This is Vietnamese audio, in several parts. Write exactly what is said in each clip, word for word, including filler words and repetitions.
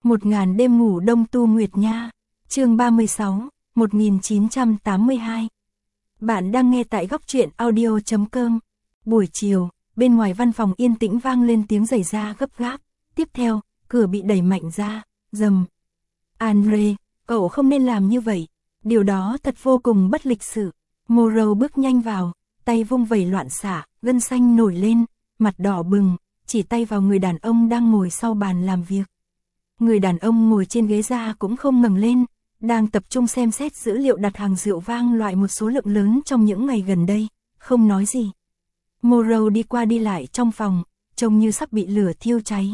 Một ngàn đêm ngủ đông tu nguyệt nha. Chương ba mươi sáu, một nghìn chín trăm tám mươi hai. Bạn đang nghe tại góc truyện audio chấm com. Buổi chiều, bên ngoài văn phòng yên tĩnh vang lên tiếng giày da gấp gáp. Tiếp theo, cửa bị đẩy mạnh ra, rầm. Andre, cậu không nên làm như vậy. Điều đó thật vô cùng bất lịch sự. Morrow bước nhanh vào, tay vung vẩy loạn xạ, gân xanh nổi lên, mặt đỏ bừng, chỉ tay vào người đàn ông đang ngồi sau bàn làm việc. Người đàn ông ngồi trên ghế da cũng không ngẩng lên, đang tập trung xem xét dữ liệu đặt hàng rượu vang loại một số lượng lớn trong những ngày gần đây, không nói gì. Morrow đi qua đi lại trong phòng, trông như sắp bị lửa thiêu cháy.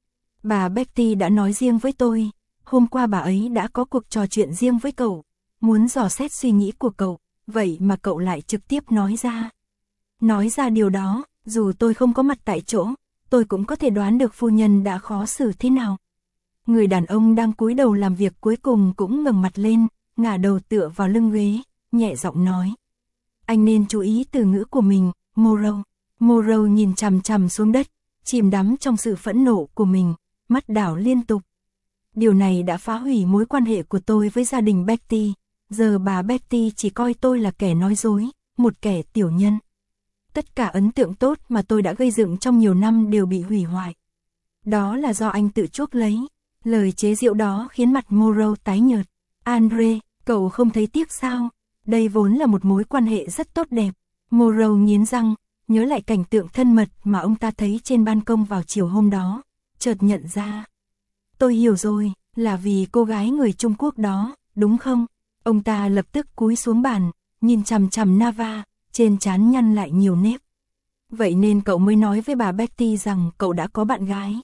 Bà Betty đã nói riêng với tôi, hôm qua bà ấy đã có cuộc trò chuyện riêng với cậu, muốn dò xét suy nghĩ của cậu, vậy mà cậu lại trực tiếp nói ra. Nói ra điều đó, dù tôi không có mặt tại chỗ, tôi cũng có thể đoán được phu nhân đã khó xử thế nào. Người đàn ông đang cúi đầu làm việc cuối cùng cũng ngẩng mặt lên, ngả đầu tựa vào lưng ghế, nhẹ giọng nói. Anh nên chú ý từ ngữ của mình, Morrow. Morrow nhìn chằm chằm xuống đất, chìm đắm trong sự phẫn nộ của mình, mắt đảo liên tục. Điều này đã phá hủy mối quan hệ của tôi với gia đình Betty, giờ bà Betty chỉ coi tôi là kẻ nói dối, một kẻ tiểu nhân. Tất cả ấn tượng tốt mà tôi đã gây dựng trong nhiều năm đều bị hủy hoại. Đó là do anh tự chuốc lấy. Lời chế giễu đó khiến mặt Morrow tái nhợt. Andre, cậu không thấy tiếc sao? Đây vốn là một mối quan hệ rất tốt đẹp. Morrow nghiến răng, nhớ lại cảnh tượng thân mật mà ông ta thấy trên ban công vào chiều hôm đó, chợt nhận ra. Tôi hiểu rồi, là vì cô gái người Trung Quốc đó, đúng không? Ông ta lập tức cúi xuống bàn, nhìn chằm chằm Nava, trên trán nhăn lại nhiều nếp. Vậy nên cậu mới nói với bà Betty rằng cậu đã có bạn gái.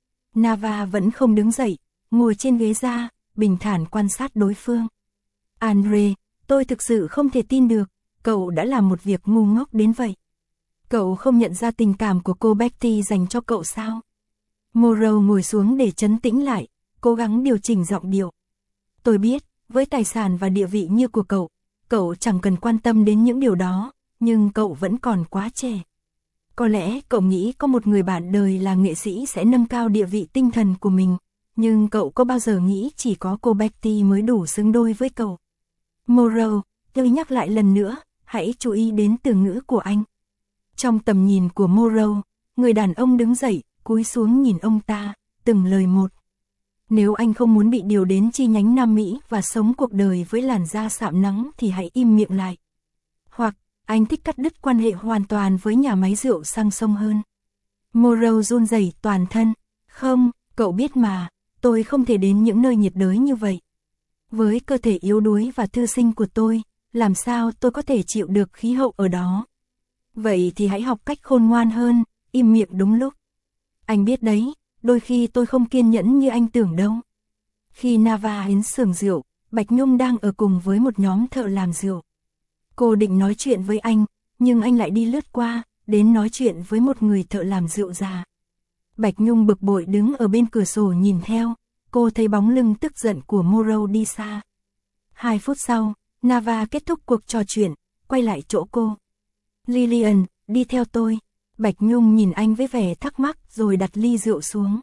Nava vẫn không đứng dậy, ngồi trên ghế da, bình thản quan sát đối phương. Andre, tôi thực sự không thể tin được, cậu đã làm một việc ngu ngốc đến vậy. Cậu không nhận ra tình cảm của cô Betty dành cho cậu sao? Morrow ngồi xuống để trấn tĩnh lại, cố gắng điều chỉnh giọng điệu. Tôi biết, với tài sản và địa vị như của cậu, cậu chẳng cần quan tâm đến những điều đó, nhưng cậu vẫn còn quá trẻ. Có lẽ cậu nghĩ có một người bạn đời là nghệ sĩ sẽ nâng cao địa vị tinh thần của mình, nhưng cậu có bao giờ nghĩ chỉ có cô Betty mới đủ xứng đôi với cậu? Morrow, tôi nhắc lại lần nữa, hãy chú ý đến từ ngữ của anh. Trong tầm nhìn của Morrow, người đàn ông đứng dậy, cúi xuống nhìn ông ta, từng lời một. Nếu anh không muốn bị điều đến chi nhánh Nam Mỹ và sống cuộc đời với làn da sạm nắng thì hãy im miệng lại. Hoặc, anh thích cắt đứt quan hệ hoàn toàn với nhà máy rượu sang sông hơn. Morrow run rẩy toàn thân. Không, cậu biết mà, tôi không thể đến những nơi nhiệt đới như vậy. Với cơ thể yếu đuối và thư sinh của tôi, làm sao tôi có thể chịu được khí hậu ở đó? Vậy thì hãy học cách khôn ngoan hơn, im miệng đúng lúc. Anh biết đấy, đôi khi tôi không kiên nhẫn như anh tưởng đâu. Khi Nava đến xưởng rượu, Bạch Nhung đang ở cùng với một nhóm thợ làm rượu. Cô định nói chuyện với anh, nhưng anh lại đi lướt qua, đến nói chuyện với một người thợ làm rượu già. Bạch Nhung bực bội đứng ở bên cửa sổ nhìn theo, cô thấy bóng lưng tức giận của Morrow đi xa. Hai phút sau, Nava kết thúc cuộc trò chuyện, quay lại chỗ cô. Lillian, đi theo tôi. Bạch Nhung nhìn anh với vẻ thắc mắc rồi đặt ly rượu xuống.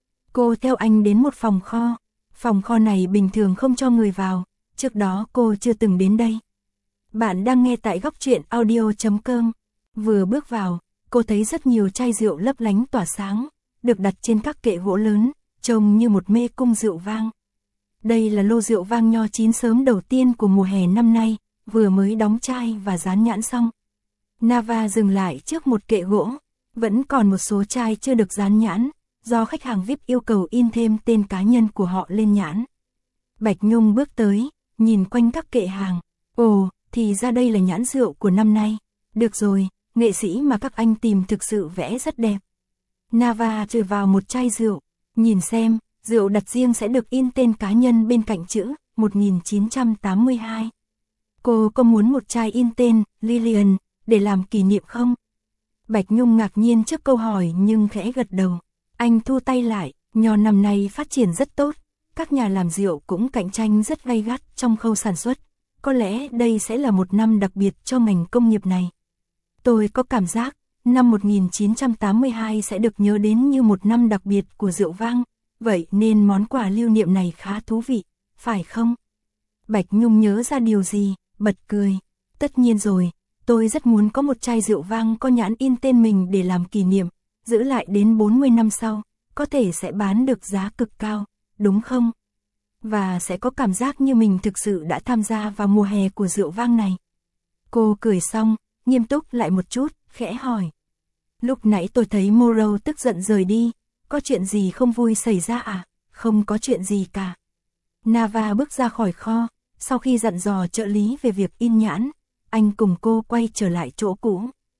Cô theo anh đến một phòng kho. Phòng kho này bình thường không cho người vào, trước đó cô chưa từng đến đây. Bạn đang nghe tại góc truyện audio chấm com. Vừa bước vào, cô thấy rất nhiều chai rượu lấp lánh tỏa sáng, được đặt trên các kệ gỗ lớn, trông như một mê cung rượu vang. Đây là lô rượu vang nho chín sớm đầu tiên của mùa hè năm nay, vừa mới đóng chai và dán nhãn xong. Nava dừng lại trước một kệ gỗ, vẫn còn một số chai chưa được dán nhãn, do khách hàng vi ai pi yêu cầu in thêm tên cá nhân của họ lên nhãn. Bạch Nhung bước tới, nhìn quanh các kệ hàng. Ồ, thì ra đây là nhãn rượu của năm nay. Được rồi, nghệ sĩ mà các anh tìm thực sự vẽ rất đẹp. Nava chừa vào một chai rượu, nhìn xem, rượu đặt riêng sẽ được in tên cá nhân bên cạnh chữ một nghìn chín trăm tám mươi hai. Cô có muốn một chai in tên Lillian để làm kỷ niệm không? Bạch Nhung ngạc nhiên trước câu hỏi nhưng khẽ gật đầu. Anh thu tay lại, nho năm nay phát triển rất tốt, các nhà làm rượu cũng cạnh tranh rất gay gắt trong khâu sản xuất. Có lẽ đây sẽ là một năm đặc biệt cho ngành công nghiệp này. Tôi có cảm giác, năm một nghìn chín trăm tám mươi hai sẽ được nhớ đến như một năm đặc biệt của rượu vang, vậy nên món quà lưu niệm này khá thú vị, phải không? Bạch Nhung nhớ ra điều gì, bật cười. Tất nhiên rồi, tôi rất muốn có một chai rượu vang có nhãn in tên mình để làm kỷ niệm, giữ lại đến bốn mươi năm sau, có thể sẽ bán được giá cực cao, đúng không? Và sẽ có cảm giác như mình thực sự đã tham gia vào mùa hè của rượu vang này. Cô cười xong, nghiêm túc lại một chút, khẽ hỏi. Lúc nãy tôi thấy Morrow tức giận rời đi, có chuyện gì không vui xảy ra à? Không có chuyện gì cả. Nava bước ra khỏi kho, sau khi dặn dò trợ lý về việc in nhãn, anh cùng cô quay trở lại chỗ cũ.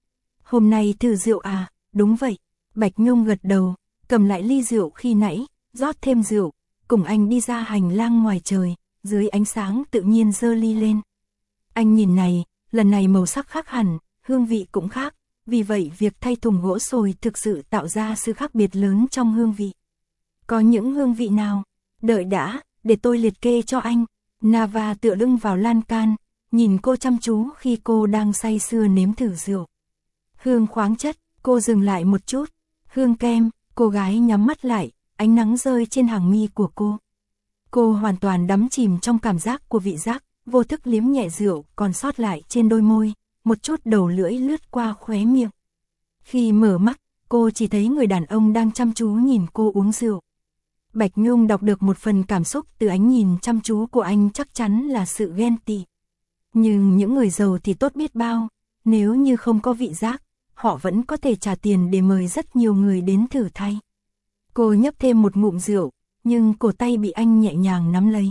Hôm nay thử rượu à? Đúng vậy. Bạch Nhung gật đầu, cầm lại ly rượu khi nãy, rót thêm rượu, cùng anh đi ra hành lang ngoài trời, dưới ánh sáng tự nhiên giơ ly lên. Anh nhìn này, lần này màu sắc khác hẳn, hương vị cũng khác, vì vậy việc thay thùng gỗ sồi thực sự tạo ra sự khác biệt lớn trong hương vị. Có những hương vị nào? Đợi đã, để tôi liệt kê cho anh. Nava tựa lưng vào lan can, nhìn cô chăm chú khi cô đang say sưa nếm thử rượu. Hương khoáng chất, cô dừng lại một chút. Hương kem, cô gái nhắm mắt lại, ánh nắng rơi trên hàng mi của cô. Cô hoàn toàn đắm chìm trong cảm giác của vị giác, vô thức liếm nhẹ rượu còn sót lại trên đôi môi, một chút đầu lưỡi lướt qua khóe miệng. Khi mở mắt, cô chỉ thấy người đàn ông đang chăm chú nhìn cô uống rượu. Bạch Nhung đọc được một phần cảm xúc từ ánh nhìn chăm chú của anh, chắc chắn là sự ghen tị. Nhưng những người giàu thì tốt biết bao, nếu như không có vị giác, họ vẫn có thể trả tiền để mời rất nhiều người đến thử thay. Cô nhấp thêm một ngụm rượu, nhưng cổ tay bị anh nhẹ nhàng nắm lấy.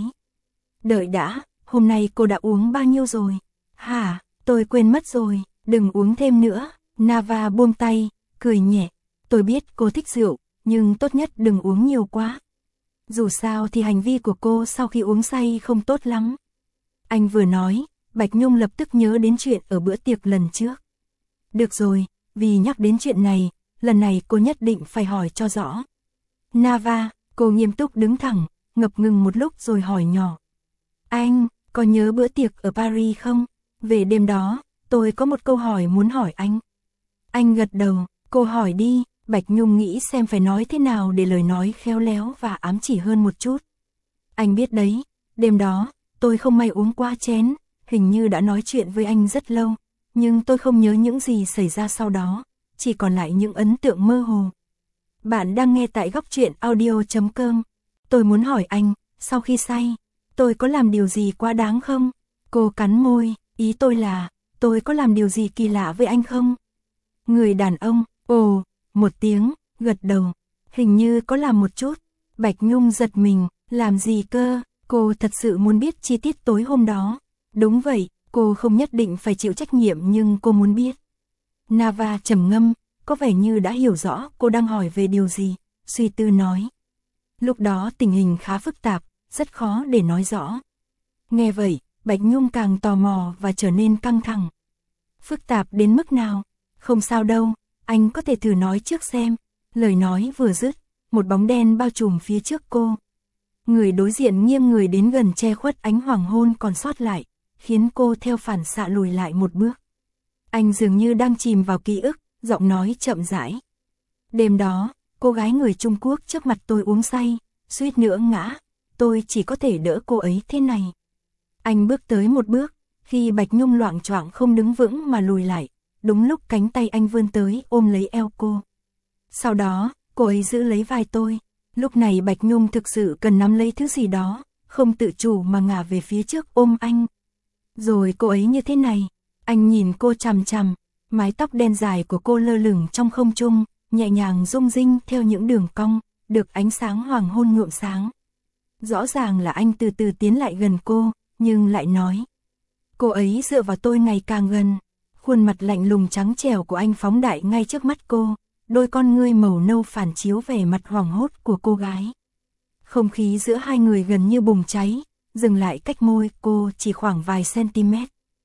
Đợi đã, hôm nay cô đã uống bao nhiêu rồi? Hả, tôi quên mất rồi, đừng uống thêm nữa. Nava buông tay, cười nhẹ. Tôi biết cô thích rượu, nhưng tốt nhất đừng uống nhiều quá. Dù sao thì hành vi của cô sau khi uống say không tốt lắm. Anh vừa nói, Bạch Nhung lập tức nhớ đến chuyện ở bữa tiệc lần trước. Được rồi, vì nhắc đến chuyện này, lần này cô nhất định phải hỏi cho rõ. Nava, cô nghiêm túc đứng thẳng, ngập ngừng một lúc rồi hỏi nhỏ. Anh, có nhớ bữa tiệc ở Paris không? Về đêm đó, tôi có một câu hỏi muốn hỏi anh. Anh gật đầu, cô hỏi đi. Bạch Nhung nghĩ xem phải nói thế nào để lời nói khéo léo và ám chỉ hơn một chút. Anh biết đấy, đêm đó, tôi không may uống qua chén, hình như đã nói chuyện với anh rất lâu, nhưng tôi không nhớ những gì xảy ra sau đó, chỉ còn lại những ấn tượng mơ hồ. Bạn đang nghe tại góc truyện audio chấm com. Tôi muốn hỏi anh, sau khi say, tôi có làm điều gì quá đáng không? Cô cắn môi, ý tôi là, tôi có làm điều gì kỳ lạ với anh không? Người đàn ông, ồ, một tiếng, gật đầu, hình như có làm một chút. Bạch Nhung giật mình, làm gì cơ? Cô thật sự muốn biết chi tiết tối hôm đó. Đúng vậy, cô không nhất định phải chịu trách nhiệm nhưng cô muốn biết. Nava trầm ngâm, có vẻ như đã hiểu rõ cô đang hỏi về điều gì, suy tư nói. Lúc đó tình hình khá phức tạp, rất khó để nói rõ. Nghe vậy, Bạch Nhung càng tò mò và trở nên căng thẳng. Phức tạp đến mức nào? Không sao đâu, anh có thể thử nói trước xem. Lời nói vừa dứt, một bóng đen bao trùm phía trước cô. Người đối diện nghiêng người đến gần che khuất ánh hoàng hôn còn sót lại, khiến cô theo phản xạ lùi lại một bước. Anh dường như đang chìm vào ký ức, giọng nói chậm rãi. Đêm đó, cô gái người Trung Quốc trước mặt tôi uống say, suýt nữa ngã, tôi chỉ có thể đỡ cô ấy thế này. Anh bước tới một bước, khi Bạch Nhung loạng choạng không đứng vững mà lùi lại, đúng lúc cánh tay anh vươn tới ôm lấy eo cô. Sau đó, cô ấy giữ lấy vai tôi, lúc này Bạch Nhung thực sự cần nắm lấy thứ gì đó, không tự chủ mà ngả về phía trước ôm anh. Rồi cô ấy như thế này, anh nhìn cô chằm chằm, mái tóc đen dài của cô lơ lửng trong không trung, nhẹ nhàng rung rinh theo những đường cong, được ánh sáng hoàng hôn nhuộm sáng. Rõ ràng là anh từ từ tiến lại gần cô, nhưng lại nói. Cô ấy dựa vào tôi ngày càng gần, khuôn mặt lạnh lùng trắng trẻo của anh phóng đại ngay trước mắt cô, đôi con ngươi màu nâu phản chiếu vẻ mặt hoảng hốt của cô gái. Không khí giữa hai người gần như bùng cháy, dừng lại cách môi cô chỉ khoảng vài cm.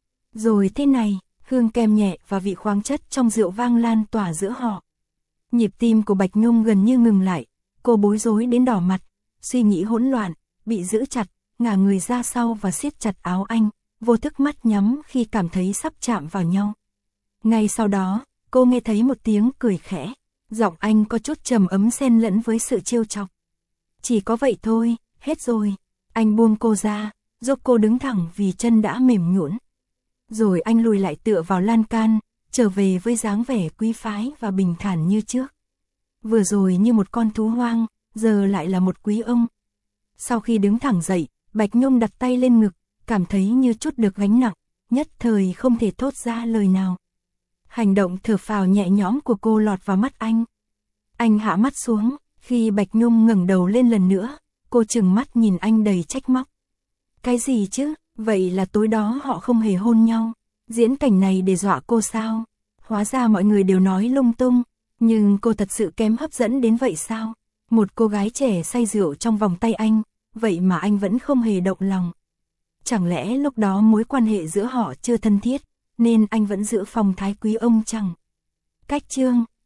Rồi thế này, hương kem nhẹ và vị khoáng chất trong rượu vang lan tỏa giữa họ. Nhịp tim của Bạch Nhung gần như ngừng lại, cô bối rối đến đỏ mặt, suy nghĩ hỗn loạn, bị giữ chặt, ngả người ra sau và siết chặt áo anh, vô thức mắt nhắm khi cảm thấy sắp chạm vào nhau. Ngay sau đó, cô nghe thấy một tiếng cười khẽ, giọng anh có chút trầm ấm xen lẫn với sự trêu chọc. Chỉ có vậy thôi, hết rồi. Anh buông cô ra, giúp cô đứng thẳng vì chân đã mềm nhũn. Rồi anh lùi lại tựa vào lan can, trở về với dáng vẻ quý phái và bình thản như trước. Vừa rồi như một con thú hoang, giờ lại là một quý ông. Sau khi đứng thẳng dậy, Bạch Nhung đặt tay lên ngực, cảm thấy như trút được gánh nặng, nhất thời không thể thốt ra lời nào. Hành động thở phào nhẹ nhõm của cô lọt vào mắt anh. Anh hạ mắt xuống, khi Bạch Nhung ngẩng đầu lên lần nữa, cô trừng mắt nhìn anh đầy trách móc. Cái gì chứ, vậy là tối đó họ không hề hôn nhau, diễn cảnh này để dọa cô sao? Hóa ra mọi người đều nói lung tung, nhưng cô thật sự kém hấp dẫn đến vậy sao? Một cô gái trẻ say rượu trong vòng tay anh, vậy mà anh vẫn không hề động lòng. Chẳng lẽ lúc đó mối quan hệ giữa họ chưa thân thiết, nên anh vẫn giữ phong thái quý ông chăng? Cách chương